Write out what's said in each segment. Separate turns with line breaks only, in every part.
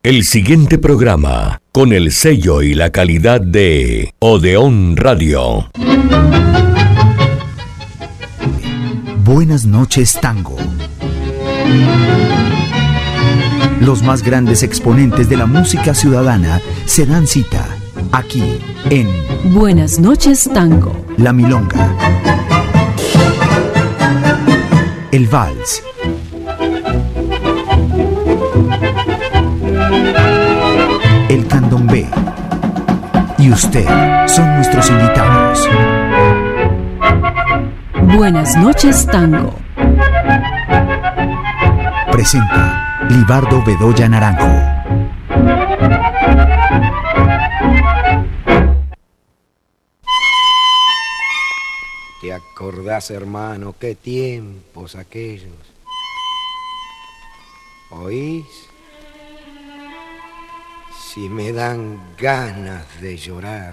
El siguiente programa, con el sello y la calidad de Odeón Radio.
Buenas noches, Tango. Los más grandes exponentes de la música ciudadana se dan cita aquí en
Buenas noches, Tango.
La Milonga, el Vals, el Candombe y usted son nuestros invitados.
Buenas noches, Tango.
Presenta Libardo Bedoya Naranjo.
¿Te acordás, hermano, qué tiempos aquellos? ¿Oís? Si me dan ganas de llorar.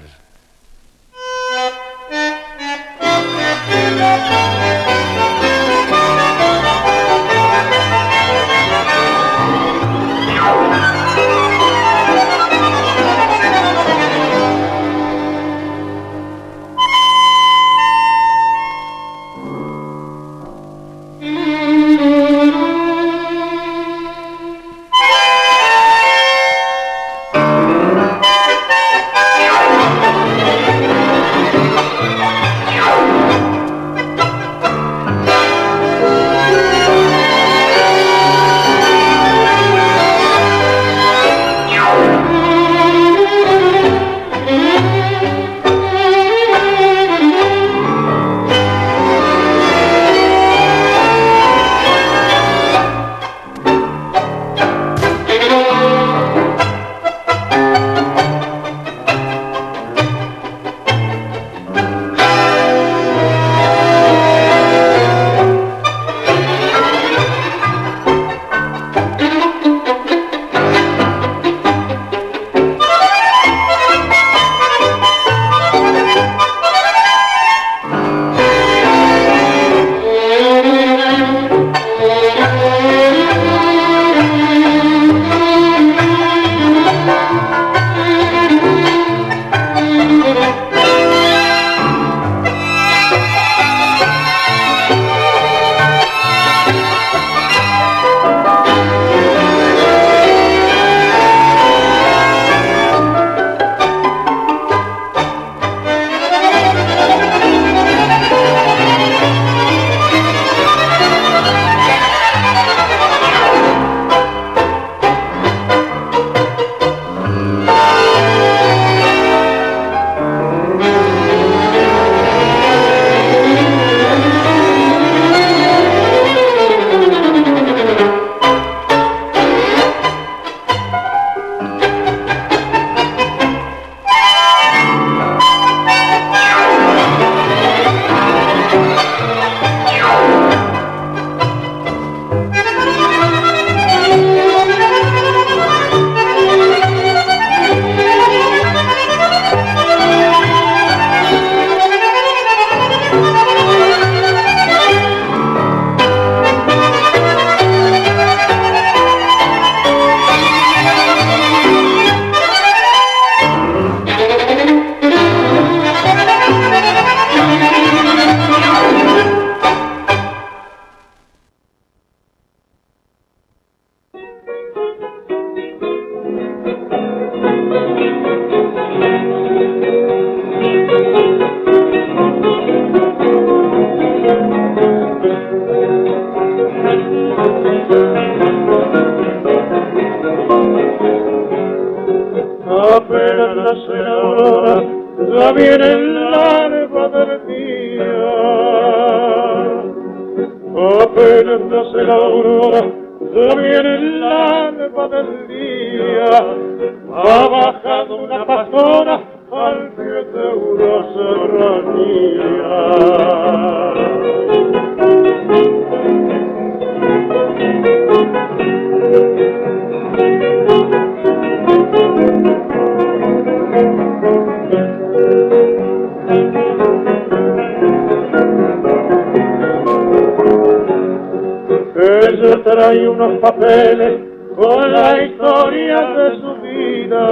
Ella trae unos papeles con la historia de su vida.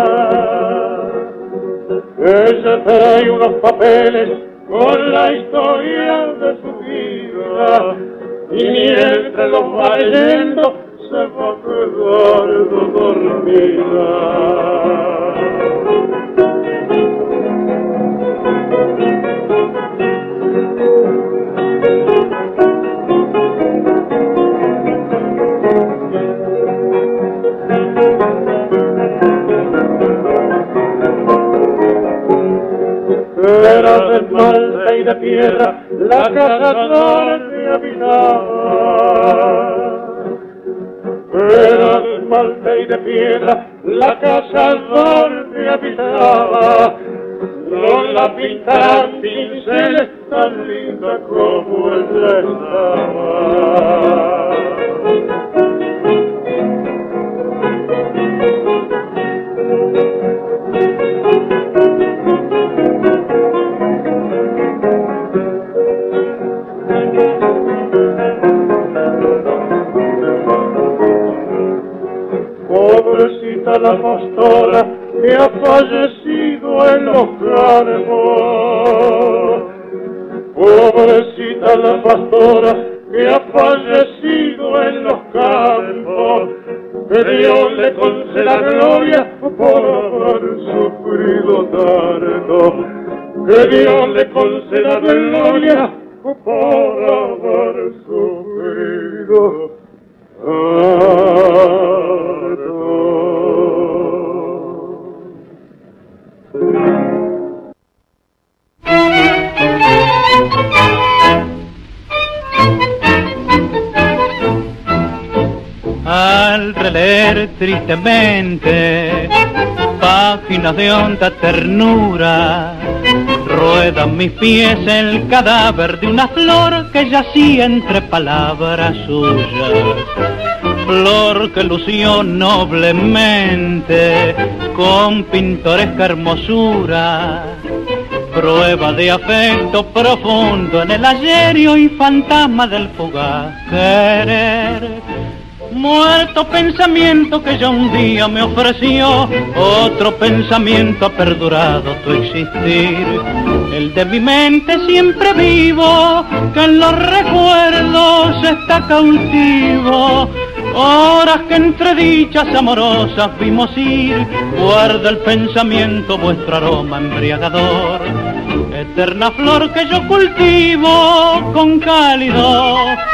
Ella trae unos papeles con la historia de su vida, y mientras los va leyendo se va quedando dormida. Era de esmalte y de piedra la casa donde habitaba. Era de esmalte y de piedra la casa donde habitaba. No la pintaran pinceles tan linda como ella estaba. Pobrecita la pastora que ha fallecido en los campos. Pobrecita la pastora que ha fallecido en los campos. Que Dios le conceda gloria por haber sufrido tanto. Que Dios le conceda gloria por haber sufrido tanto.
Al releer tristemente páginas de honda ternura, ruedan mis pies el cadáver de una flor que yacía entre palabras suyas. Flor que lució noblemente con pintoresca hermosura, prueba de afecto profundo en el ayer y hoy fantasma del fugaz querer. Muerto pensamiento que ya un día me ofreció, otro pensamiento ha perdurado tu existir. El de mi mente siempre vivo, que en los recuerdos está cautivo. Horas que entre dichas amorosas vimos ir, guarda el pensamiento vuestro aroma embriagador. Eterna flor que yo cultivo con cálido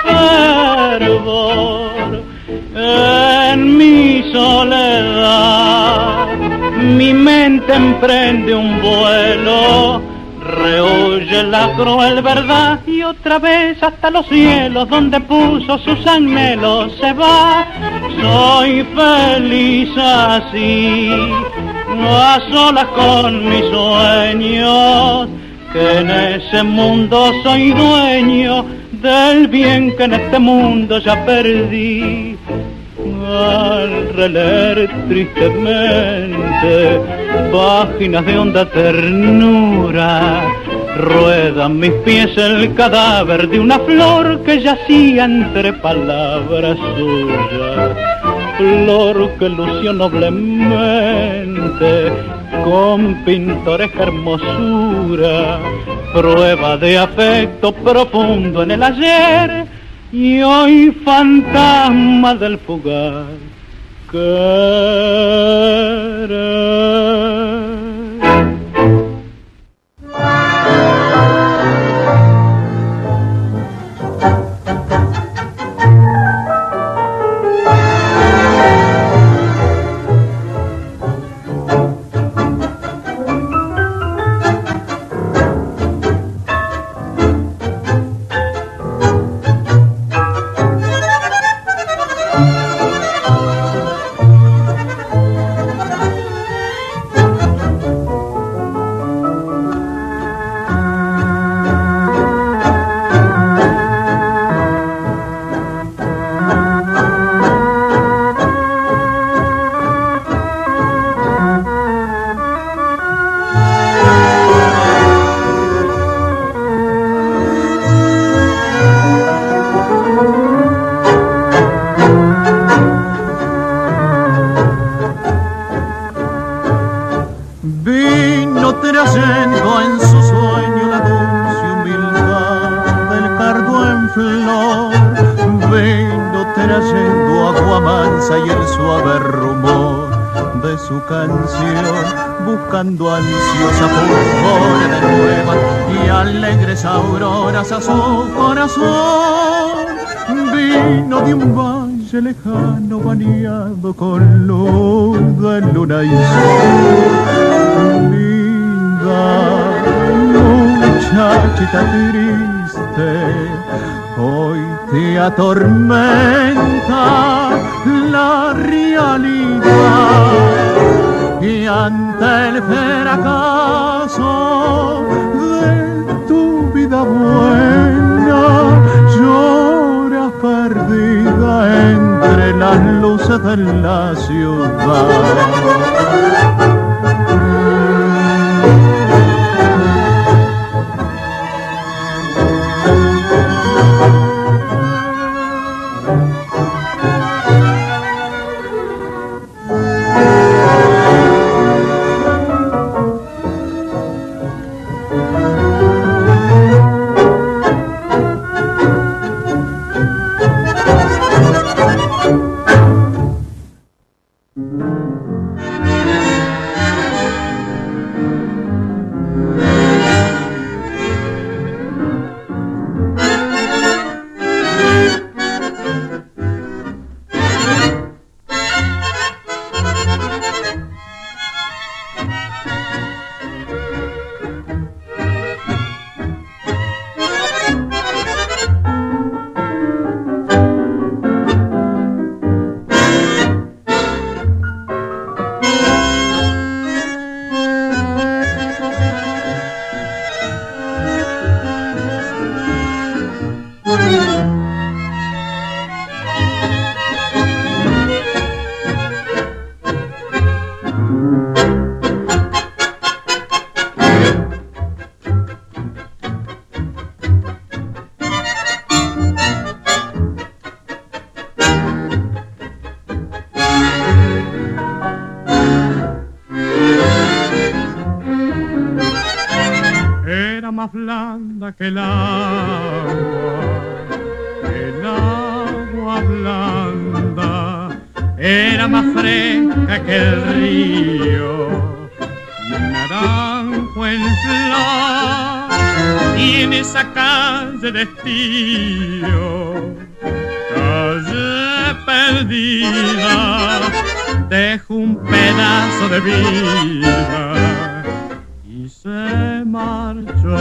fervor. En mi soledad mi mente emprende un vuelo, rehuye la cruel verdad y otra vez hasta los cielos donde puso sus anhelos se va. Soy feliz así, a solas con mis sueños, que en ese mundo soy dueño del bien que en este mundo ya perdí. Al releer tristemente páginas de honda ternura, ruedan mis pies el cadáver de una flor que yacía entre palabras suyas. Flor que lució noblemente con pintoresca hermosura, prueba de afecto profundo en el ayer y hoy fantasma del fugaz querer.
de su canción, buscando ansiosa fulgores de nuevas y alegres auroras a su corazón. Vino de un valle lejano bañado con luz de luna y sol. Linda muchachita triste, hoy te atormenta la realidad y ante el fracaso de tu vida buena lloras perdida entre las luces de la ciudad. Que el agua blanda, era más fresca que el río, naranjo en flor, y en esa calle de estío, calle perdida, dejó un pedazo de vida y se marchó.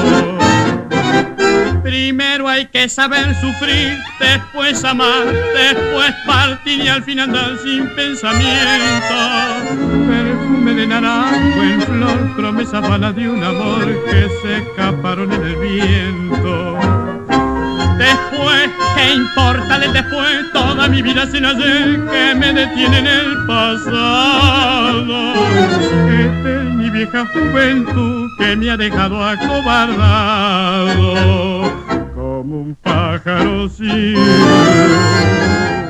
Primero hay que saber sufrir, después amar, después partir y al fin andar sin pensamiento. Perfume de naranjo en flor, promesa vana de un amor que se escaparon en el viento. Después, ¿qué importa del después? Toda mi vida sin ayer que me detiene en el pasado. Esta es mi vieja juventud que me ha dejado acobardado como un pájaro sin luz.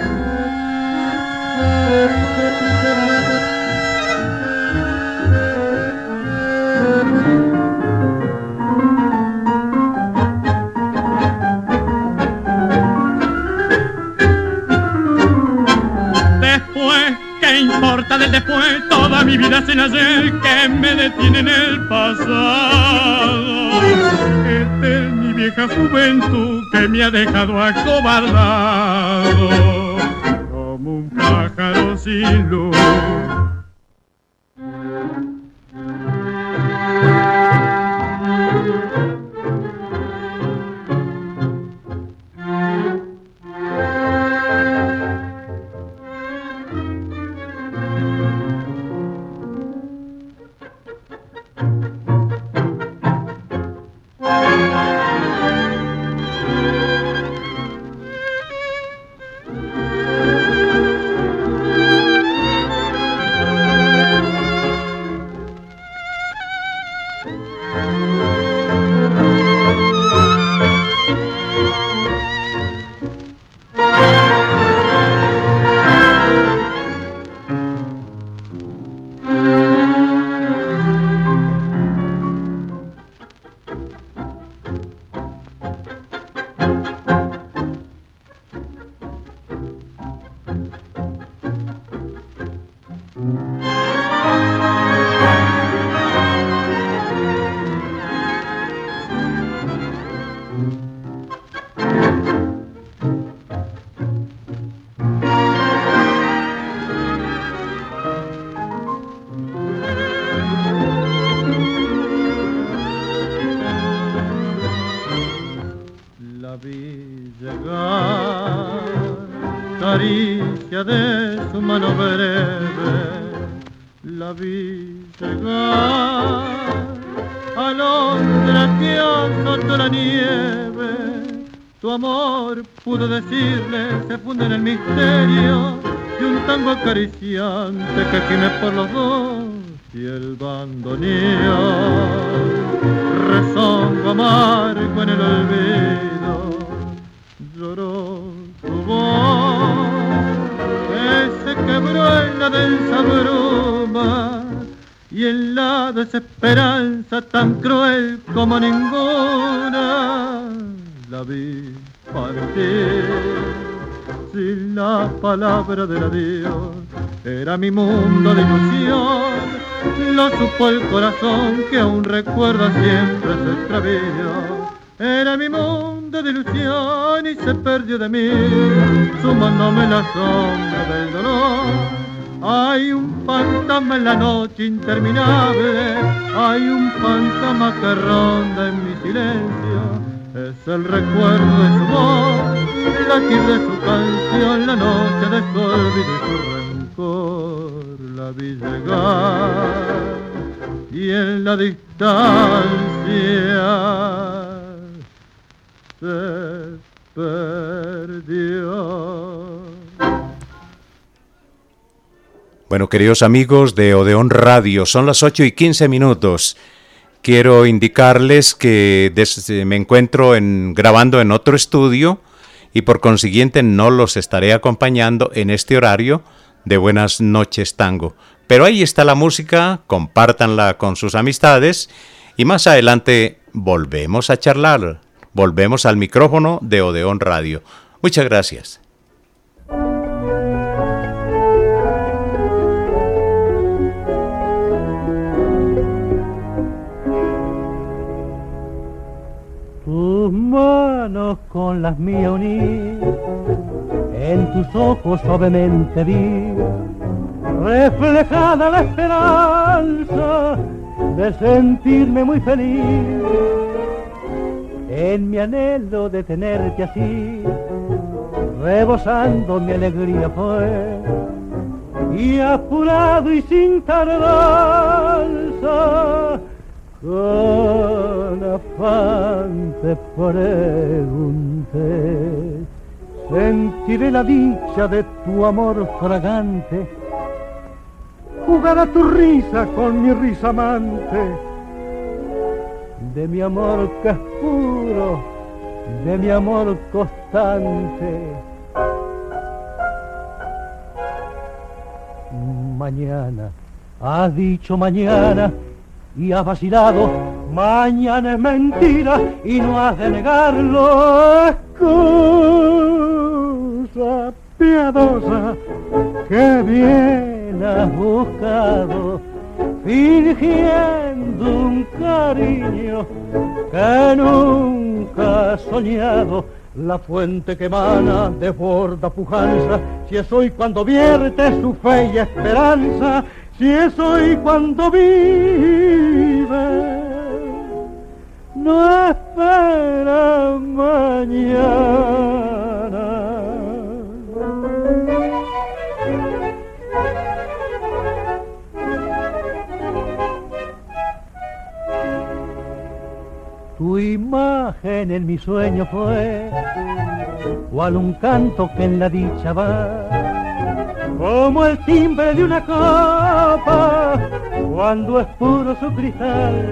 ¿Qué importa del después? Toda mi vida sin ayer que me detiene en el pasado. Esta es mi vieja juventud que me ha dejado acobardado como un pájaro sin luz.
mano breve la vi llegar, alondra que azotó la nieve. Tu amor, pudo decirle, se funde en el misterio de un tango acariciante que gime por los dos y el bandoneón rezongo amargo en el olvido. Lloró tu voz que se quebró en la densa bruma y en la desesperanza tan cruel como ninguna. La vi partir sin la palabra del adiós. Era mi mundo de ilusión, lo supo el corazón que aún recuerda siempre su extravío. Era mi mundo de ilusión y se perdió de mí, sumándome la sombra del dolor. Hay un fantasma en la noche interminable, hay un fantasma que ronda en mi silencio. Es el recuerdo de su voz, el latir de su canción, la noche de su olvido y su rencor. La vi llegar y en la distancia se perdió.
Bueno, queridos amigos de Odeón Radio, son las 8:15. Quiero indicarles que me encuentro grabando en otro estudio y por consiguiente no los estaré acompañando en este horario de Buenas Noches Tango. Pero ahí está la música, compártanla con sus amistades y más adelante volvemos a charlar, volvemos al micrófono de Odeón Radio. Muchas gracias.
Tus manos con las mías uní, en tus ojos suavemente vi reflejada la esperanza de sentirme muy feliz. En mi anhelo de tenerte así, rebosando mi alegría fue, y apurado y sin tardanza, con afán te pregunté, sentiré la dicha de tu amor fragante, jugará tu risa con mi risa amante, de mi amor que es puro, de mi amor constante. Mañana, has dicho mañana, y has vacilado, mañana es mentira y no has de negarlo. Excusa piadosa que bien has buscado, fingiendo un cariño que nunca has soñado. La fuente que emana desborda pujanza, si es hoy cuando vierte su fe y esperanza, si es hoy cuando vive, no espera mañana. Tu imagen en mi sueño fue, cual un canto que en la dicha va, como el timbre de una copa cuando es puro su cristal.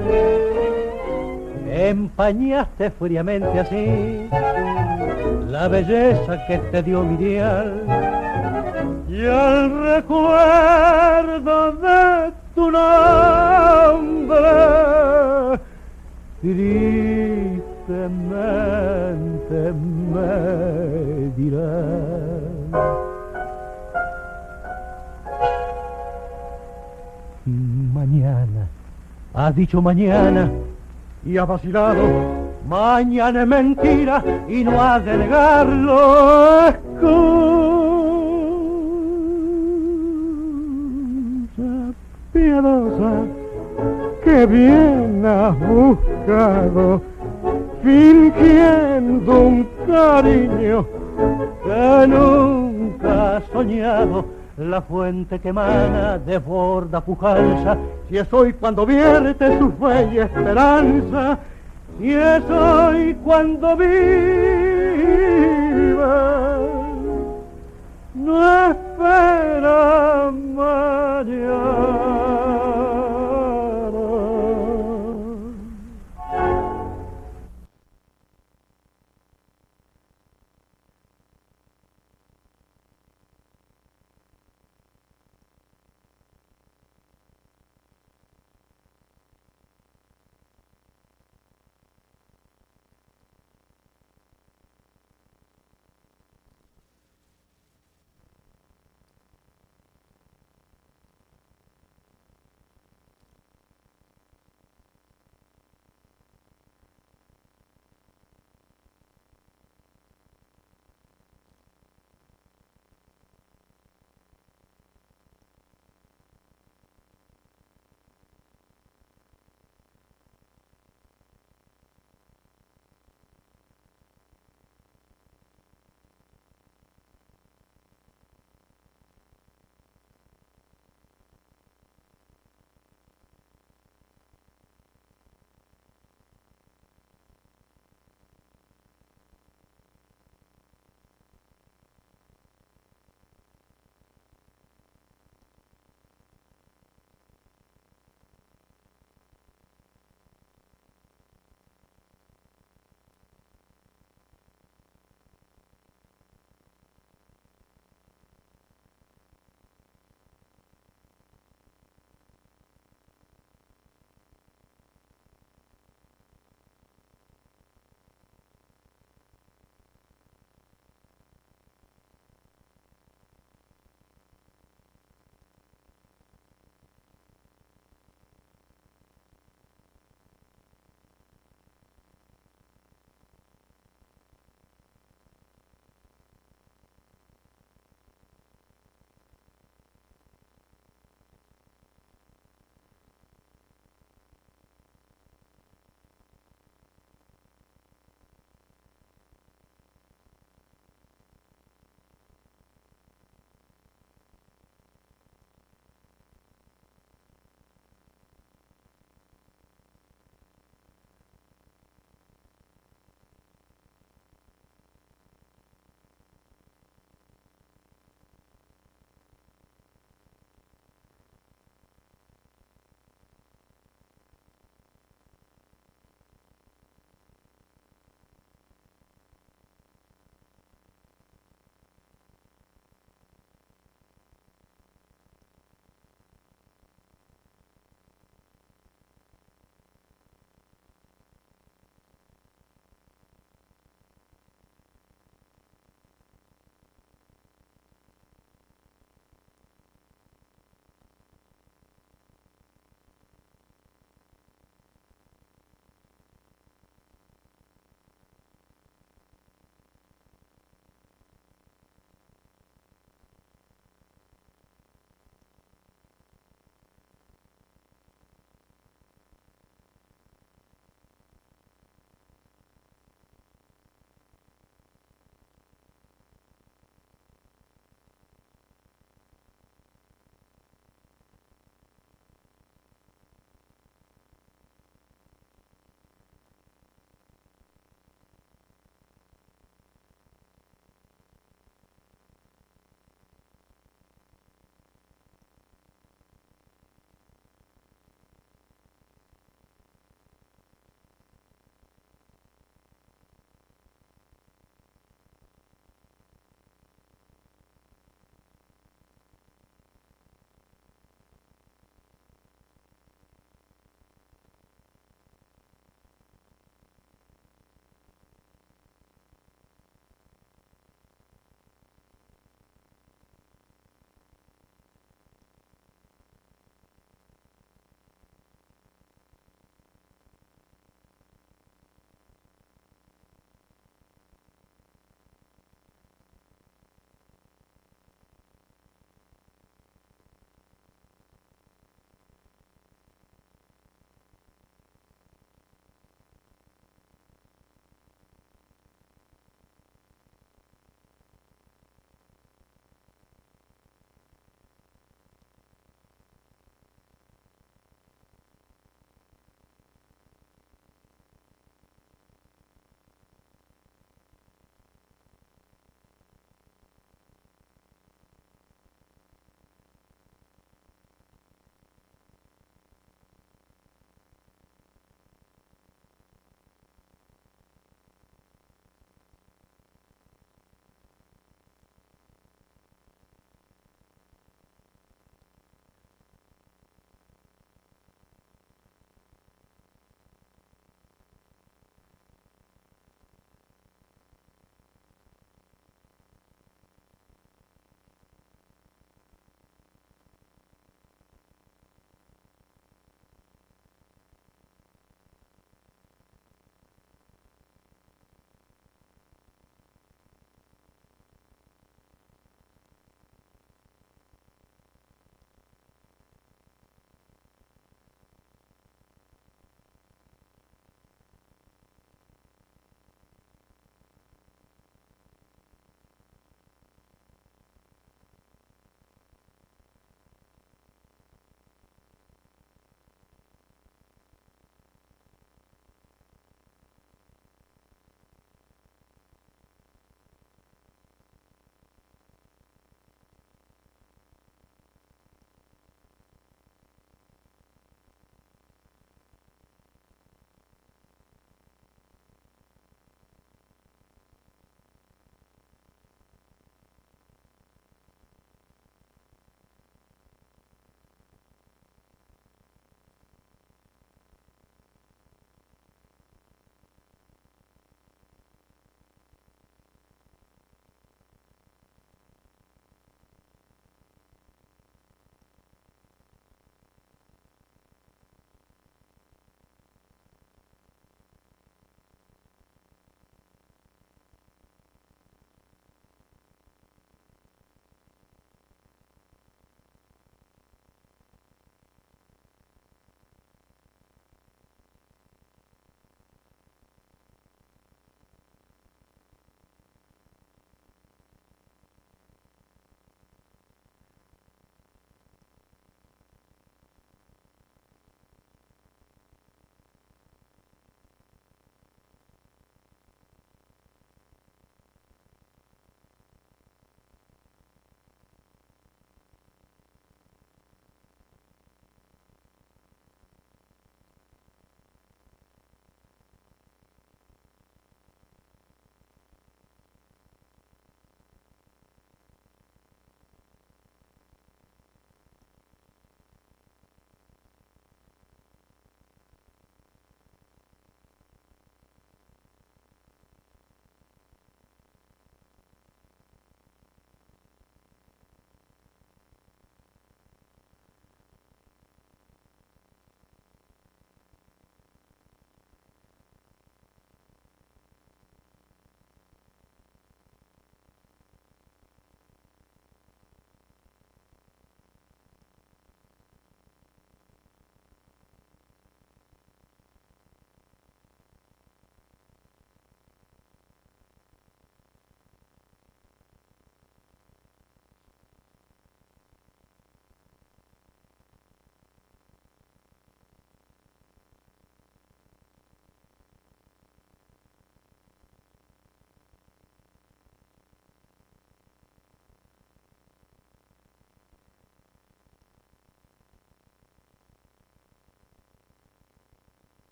Empañaste fríamente así la belleza que te dio mi dial, y al recuerdo de tu nombre tristemente me dirás: mañana, has dicho mañana y has vacilado, mañana es mentira y no has de negarlo. Excusa piadosa que bien has buscado, fingiendo un cariño que nunca has soñado. la fuente que emana desborda pujanza, si es hoy cuando vierte su fe y esperanza, si es hoy cuando viva, no espera mañana.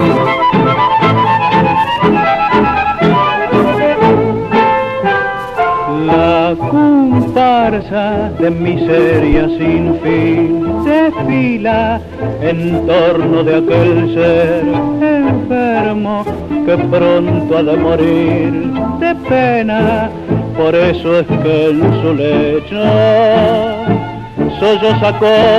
La comparsa de miseria sin fin desfila en torno de aquel ser enfermo que pronto ha de morir de pena. Por eso es que en su lecho solloza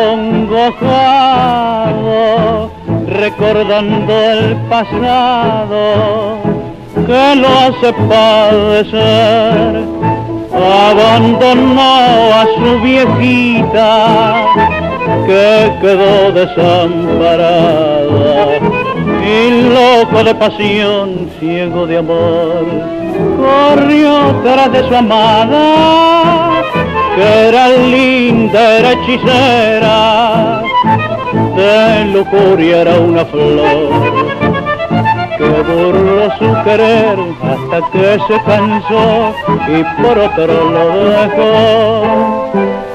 acongojado, recordando el pasado que lo hace padecer. Abandonó a su viejita que quedó desamparada y loco de pasión, ciego de amor, corrió tras de su amada, que era linda, era hechicera, de lujuria era una flor, que burló su querer hasta que se cansó y por otro lo dejó.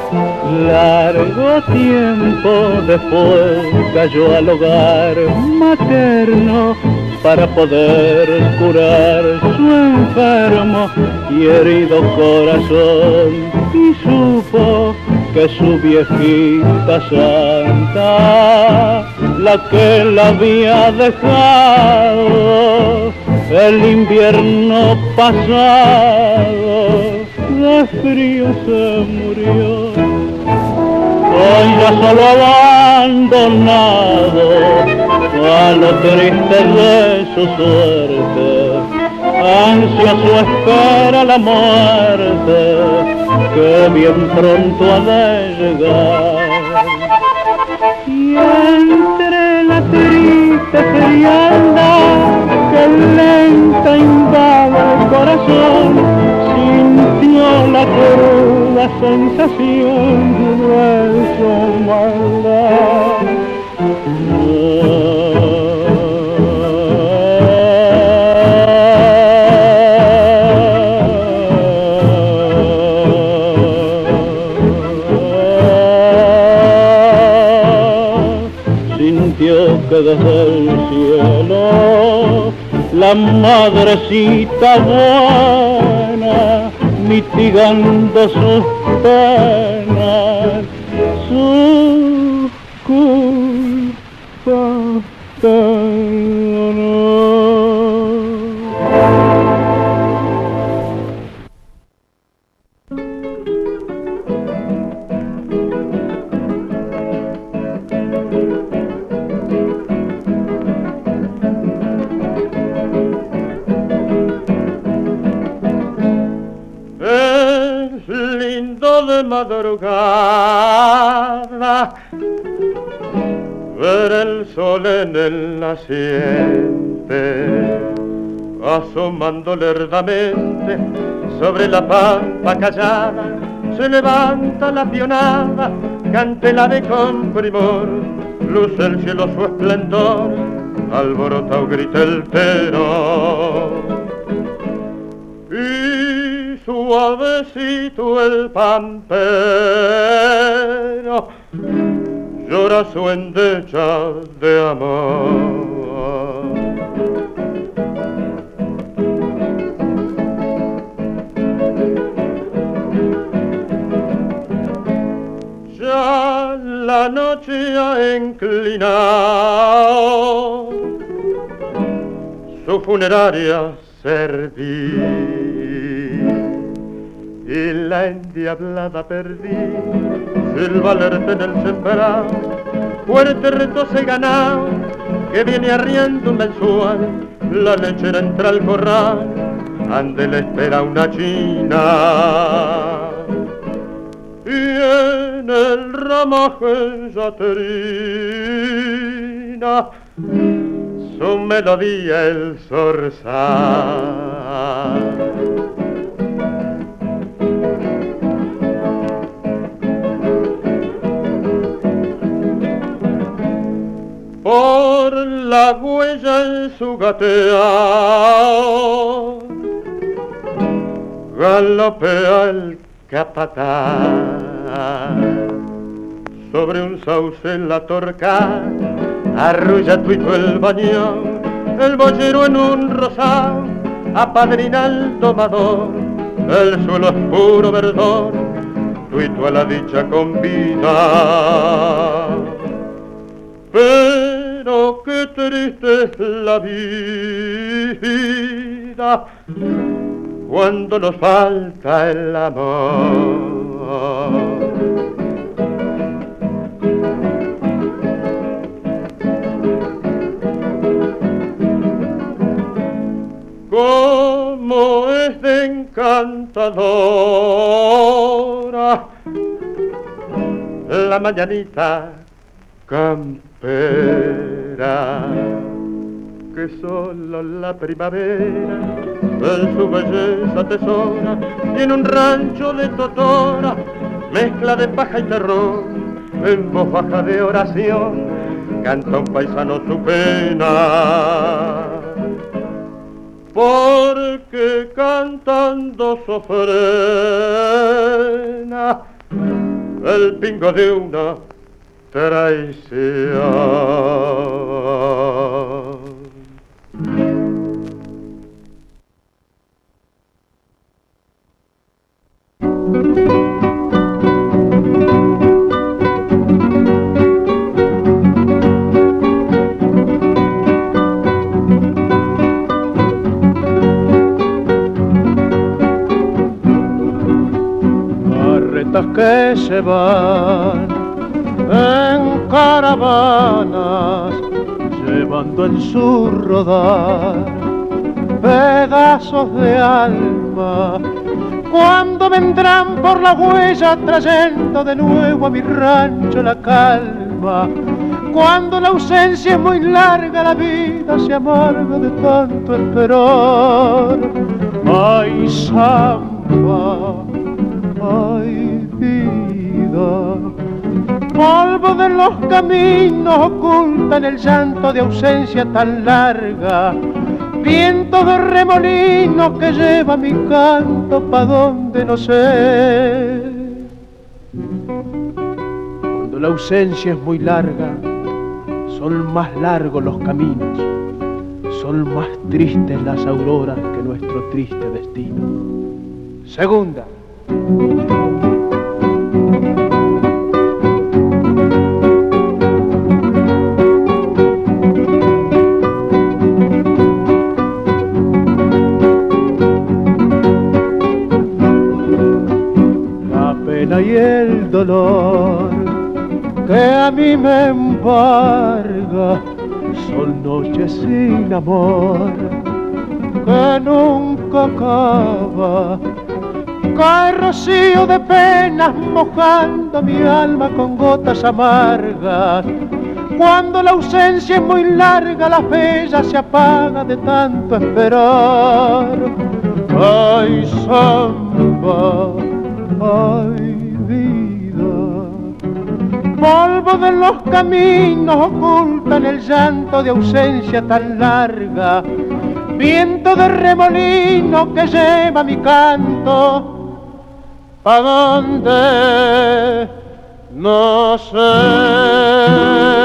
Largo tiempo después cayó al hogar materno para poder curar su enfermo y herido corazón, y supo que su viejita santa, la que la había dejado el invierno pasado, de frío se murió. Hoy ya solo abandonado a lo triste de su suerte, ansioso espera la muerte que bien pronto ha de llegar. Y entre la triste frialdad que lenta invade el corazón, sintió la cruda sensación de su maldad. Sintió que desde el cielo la madrecita buena, mitigando sus penas, su culpa perdonó.
De madrugada, ver el sol en el naciente, asomando lerdamente sobre la pampa callada, se levanta la pionada, cante la de con primor, luce el cielo su esplendor, alborota o grita el pero. Y suavecito el pampero llora su endecha de amor. Ya la noche ha inclinado su funeraria serví, y la endiablada perdí, silba alerta en el sembrado, fuerte reto se ganado, que viene arriendo un mensual, la lechera entra al corral, ande le espera una china, y en el ramaje ya trina su melodía el zorzal. Por la huella en su gateao galopea el capataz, sobre un sauce en la torca arrulla tuito el bañón, el boyero en un rosal apadrina al domador, el suelo es puro verdor, tuito a la dicha combina. Pero qué triste es la vida cuando nos falta el amor. Cómo es de encantadora la mañanita campera, que solo la primavera en su belleza tesora, y en un rancho de totora, mezcla de paja y terror, en voz baja de oración, canta un paisano su pena. Porque cantando sofrena el pingo de una traición. Que se van en caravanas, llevando en su rodar pedazos de alma. ¿Cuándo vendrán por la huella trayendo de nuevo a mi rancho la calma? Cuando la ausencia es muy larga, la vida se amarga de tanto esperar. Ay, samba, ay, vida, polvo de los caminos ocultan el llanto de ausencia tan larga, viento de remolino que lleva mi canto pa' donde no sé. Cuando la ausencia es muy larga, son más largos los caminos, son más tristes las auroras que nuestro triste destino. Segunda. La pena y el dolor que a mí me embarga son noches sin amor que nunca acaba. Cae rocío de penas mojando mi alma con gotas amargas. Cuando la ausencia es muy larga, la bella se apaga de tanto esperar. Ay, samba, ay, vida, polvo de los caminos ocultan el llanto de ausencia tan larga, viento de remolino que lleva mi canto ¿pa' dónde? No sé.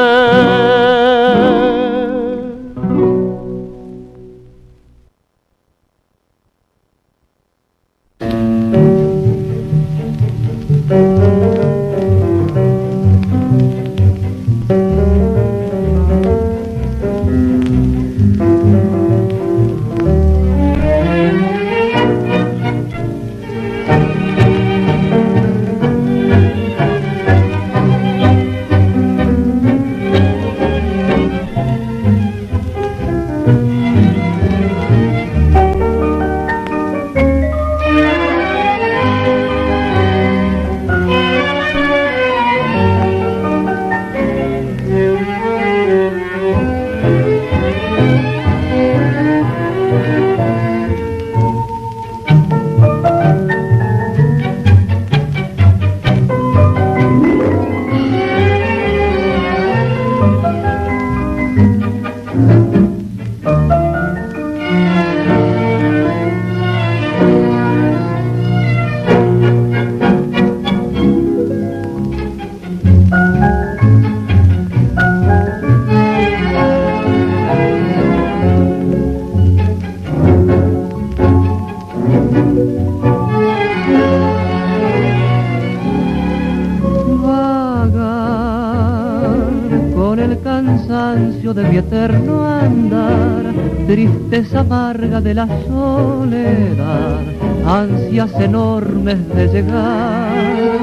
cansancio de mi eterno andar, tristeza amarga de la soledad, ansias enormes de llegar.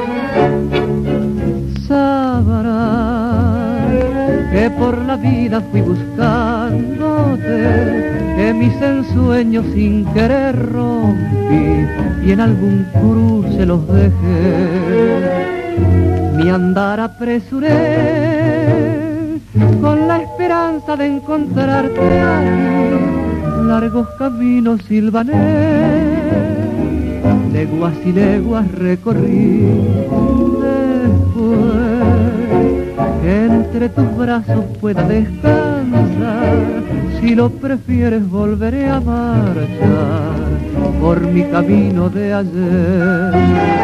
Sabrás que por la vida fui buscándote, que mis ensueños sin querer rompí y en algún cruce los dejé. Mi andar apresuré con la esperanza de encontrarte aquí, largos caminos silvané, leguas y leguas recorrí. Que entre tus brazos pueda descansar, si lo prefieres volveré a marchar por mi camino de ayer.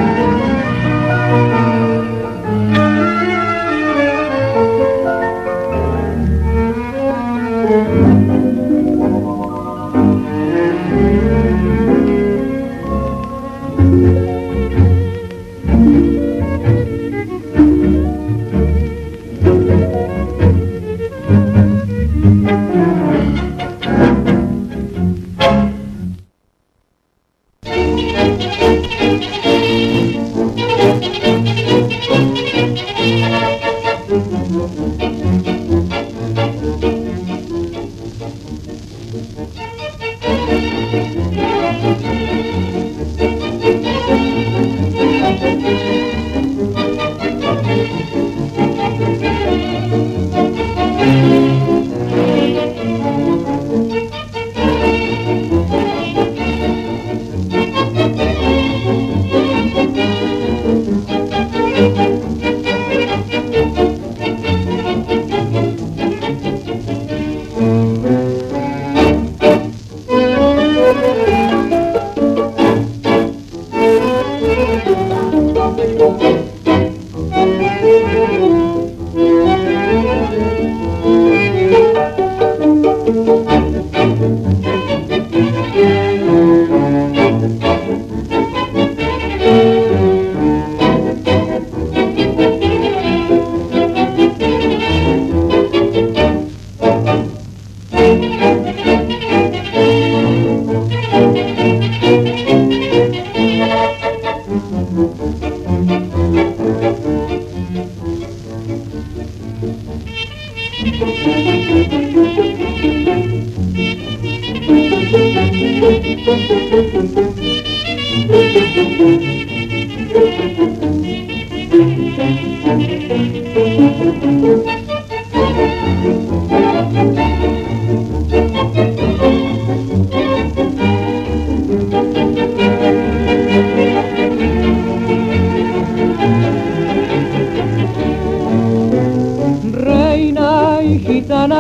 Reina y gitana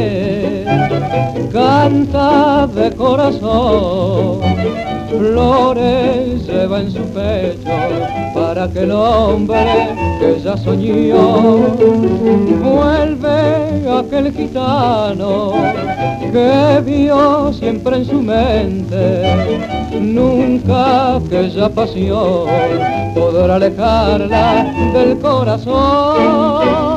es, canta de corazón, flores lleva en su pecho para que el hombre que ya soñó vuelve aquel gitano que vio siempre en su mente, nunca aquella pasión podrá alejarla del corazón.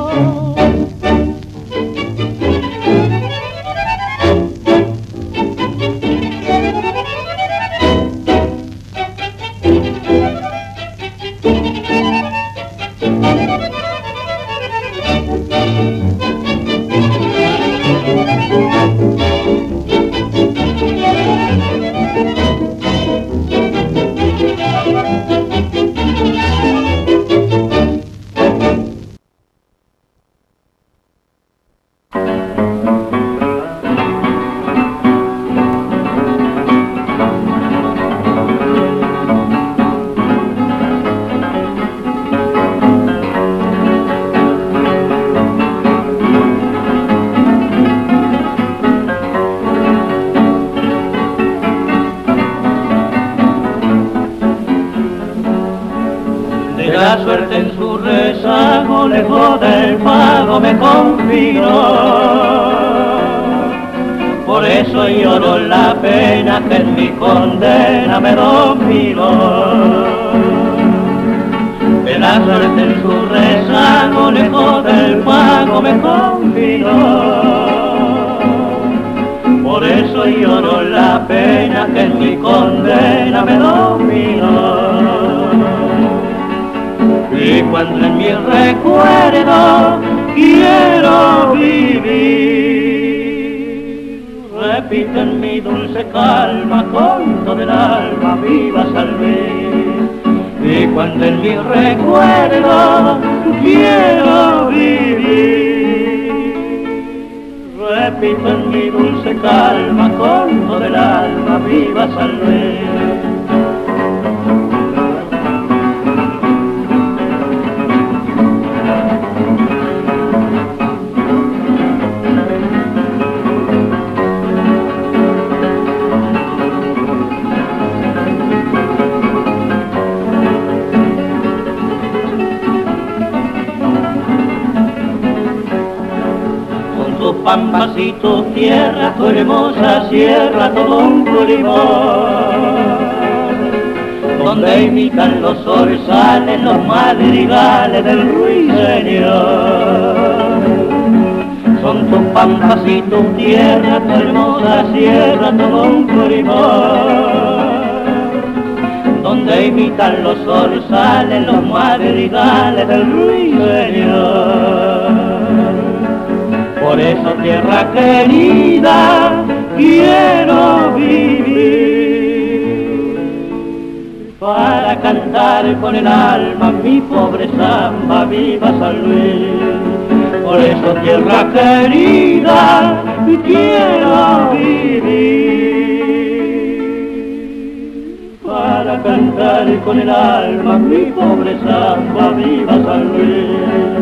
La suerte en su rezago, lejos del pago me confinó. Por eso lloro la pena que en mi condena me dominó. Que la suerte en su rezago, lejos del pago me confinó. cuando en mi recuerdo quiero vivir, repito en mi dulce calma con todo el alma, viva San Luis. Y cuando en mi recuerdo quiero vivir, repito en mi dulce calma con todo el alma, viva San Luis. Pampas y tu tierra, tu hermosa sierra, todo un pulimón, donde imitan los orzales, los madrigales del ruiseñor. Son tus pampas y tu tierra, tu hermosa sierra, todo un pulimón, donde imitan los orzales, los madrigales del ruiseñor. Por eso, tierra querida, quiero vivir, para cantar con el alma mi pobre samba, viva San Luis. Por eso, tierra querida, quiero vivir, para cantar con el alma mi pobre samba, viva San Luis.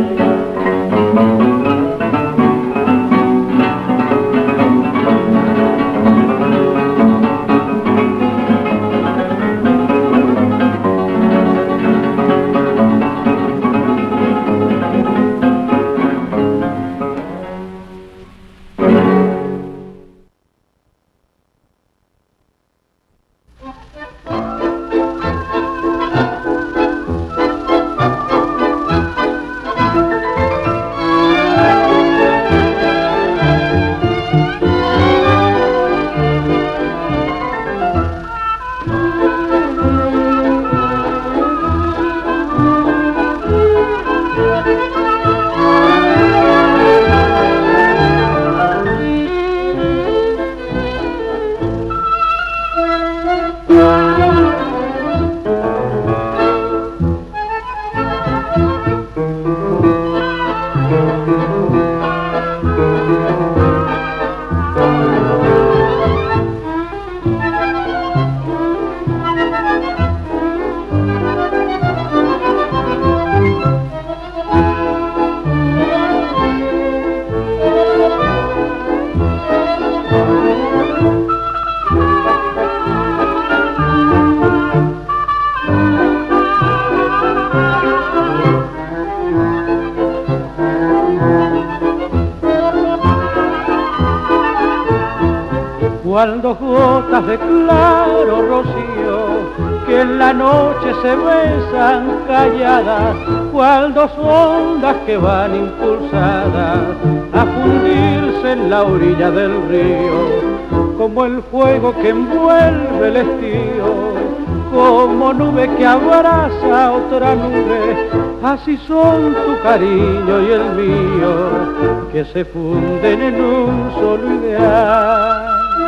Cual dos gotas de claro rocío que en la noche se besan calladas, cual dos ondas que van impulsadas a fundirse en la orilla del río, como el fuego que envuelve el estío, como nube que abraza otra nube, así son tu cariño y el mío, que se funden en un solo ideal.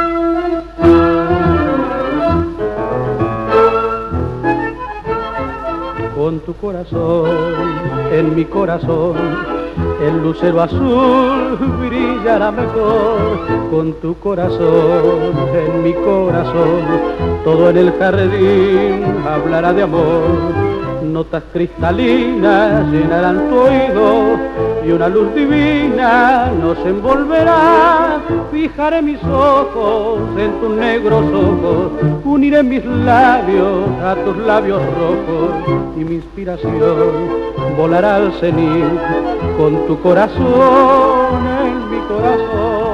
Con tu corazón, en mi corazón, el lucero azul brillará mejor. Con tu corazón, en mi corazón, todo en el jardín hablará de amor. Notas cristalinas llenarán tu oído y una luz divina nos envolverá. Fijaré mis ojos en tus negros ojos, uniré mis labios a tus labios rojos y mi inspiración volará al cenit con tu corazón en mi corazón.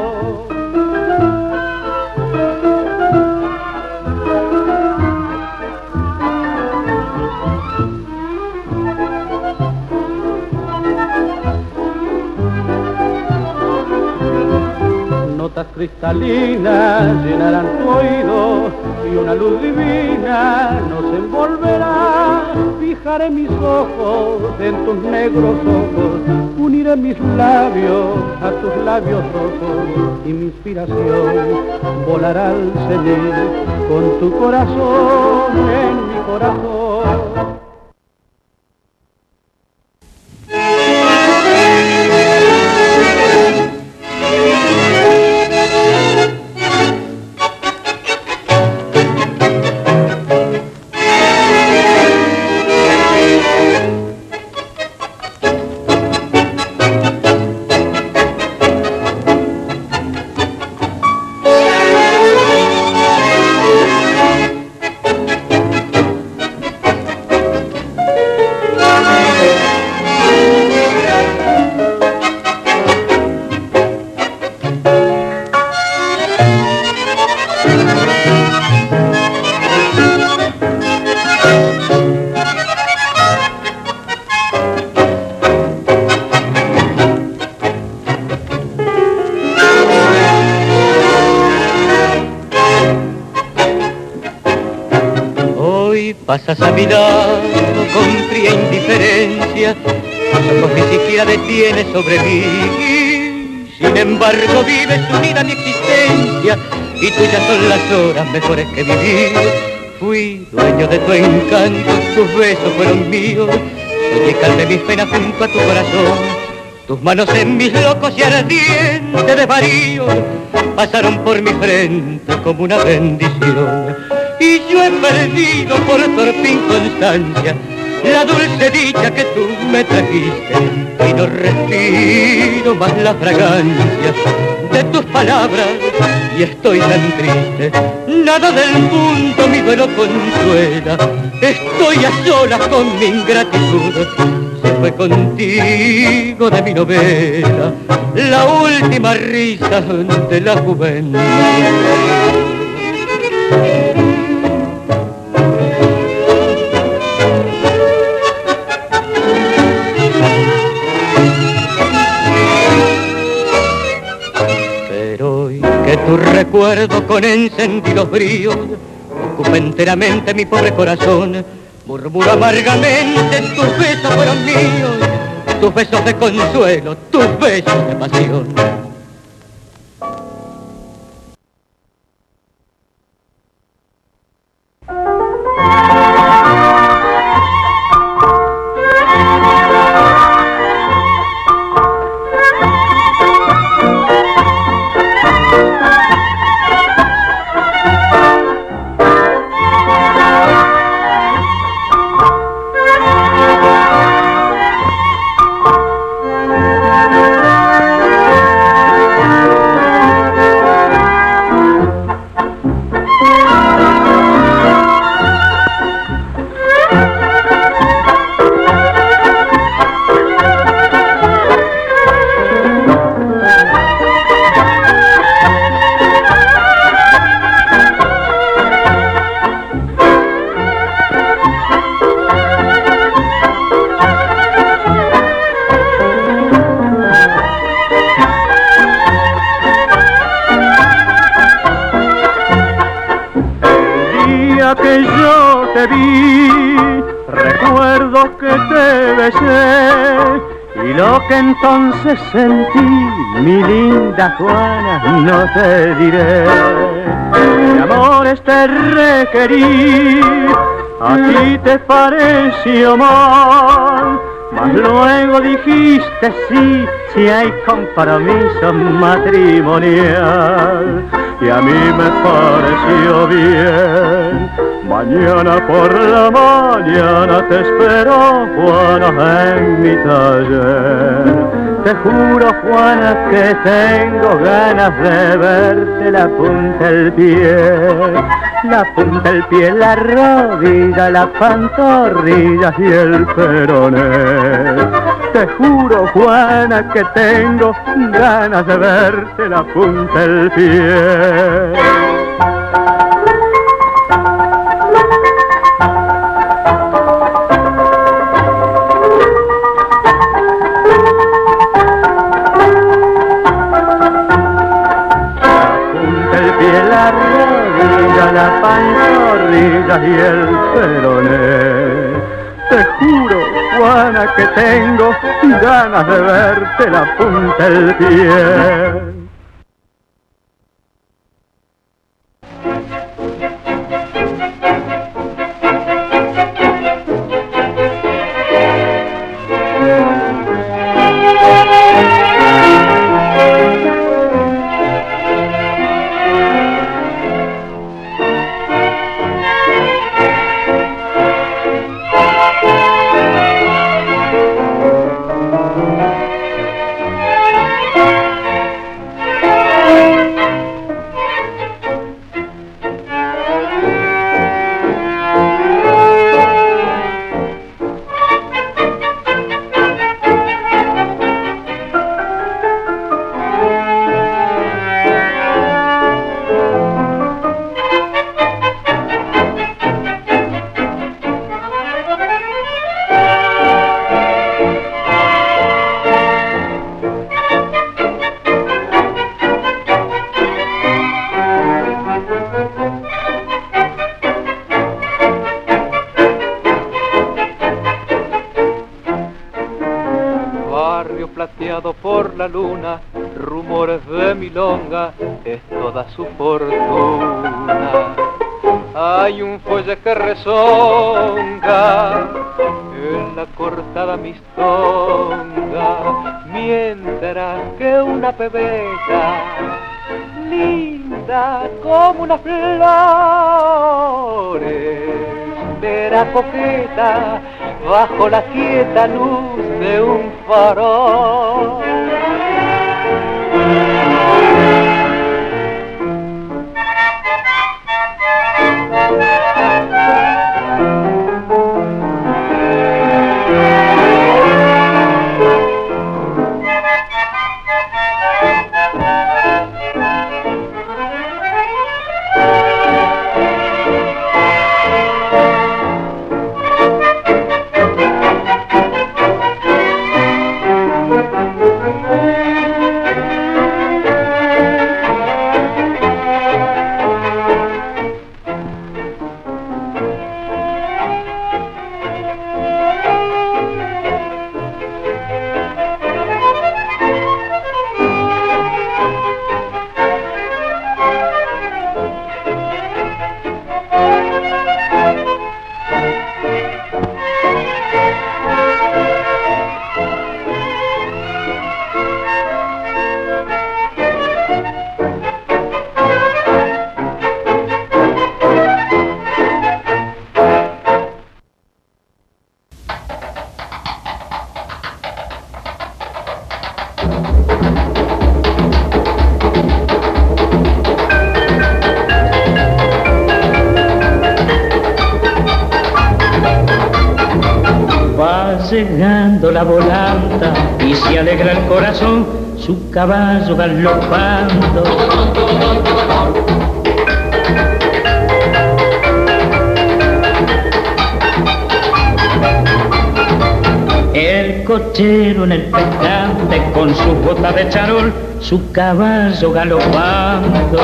Notas cristalinas llenarán tu oído y una luz divina nos envolverá. fijaré mis ojos en tus negros ojos, uniré mis labios a tus labios rojos y mi inspiración volará al cenit con tu corazón en mi corazón.
Pasas a mi lado con fría indiferencia, tus ojos ni siquiera detienes sobre mí. Sin embargo vives unida a mi existencia y tuyas son las horas mejores que vivir. Fui dueño de tu encanto, tus besos fueron míos, soy calmé mis penas junto a tu corazón. Tus manos en mis locos y ardientes desvaríos pasaron por mi frente como una bendición. Y yo he perdido por torpe inconstancia la dulce dicha que tú me trajiste, y no respiro más la fragancia de tus palabras y estoy tan triste. Nada del mundo mi duelo consuela, estoy a solas con mi ingratitud. Se fue contigo de mi novela la última risa de la juventud. Tu recuerdo con encendidos bríos ocupa enteramente mi pobre corazón. Murmuro amargamente, tus besos fueron míos, tus besos de consuelo, tus besos de pasión.
Que yo te vi, recuerdo que te besé, y lo que entonces sentí, mi linda Juana, no te diré. De amores te requerí, a ti te pareció mal, mas luego dijiste sí, si hay compromiso matrimonial. Y a mí me pareció bien. Mañana por la mañana te espero, Juana, en mi taller. Te juro, Juana, que tengo ganas de verte la punta del pie. La punta del pie, la rodilla, la pantorrilla y el peroné. Te juro, Juana, que tengo ganas de verte la punta del pie. La pantorrilla y el peroné.
juro, Juana, que tengo ganas de verte la punta del pie.
Por la luna, rumores de milonga, es toda su fortuna. Hay un fuelle que rezonga en la cortada mistonga, mientras que una pebeta linda como una flor espera coqueta bajo la quieta luz de un farol.
Llegando la volanta y se alegra el corazón, su caballo galopando. El cochero en el pescante con sus botas de charol, su caballo galopando.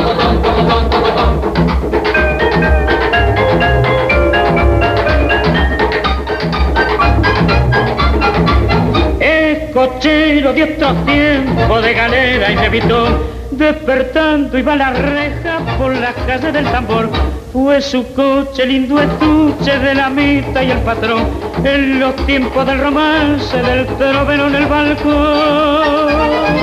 Cochero de otros tiempos de galera y levitó, despertando iba la reja por la calle del tambor. Fue su coche lindo estuche de la mitad y el patrón, en los tiempos del romance del trovero en el balcón.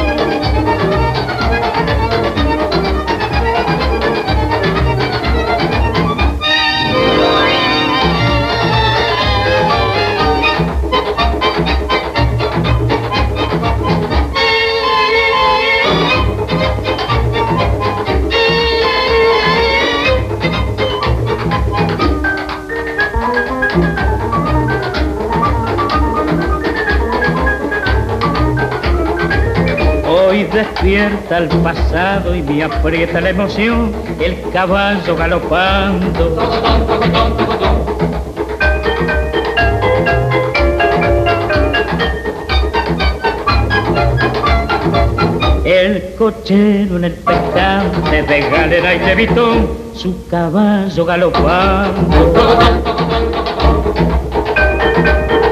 Despierta el pasado y me aprieta la emoción, el caballo galopando. El cochero en el pescante de galera y levitón, su caballo galopando.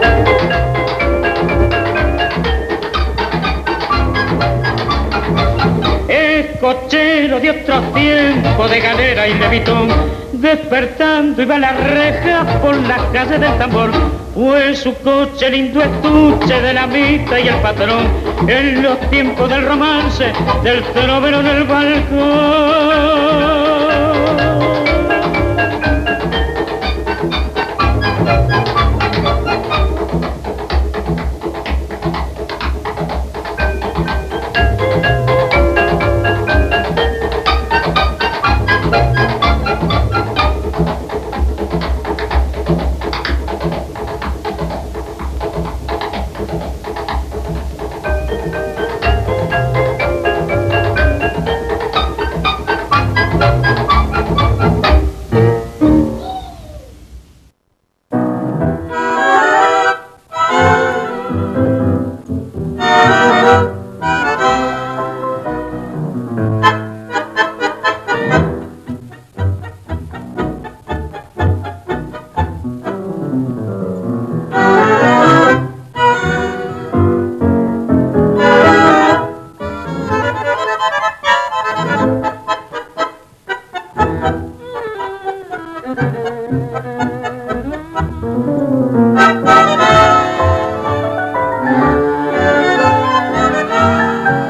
cochero de otro tiempo, de galera y levitón, despertando iba la reja por las calles del tambor. Fue su coche lindo estuche de la mitad y el patrón, en los tiempos del romance, del trovero del balcón.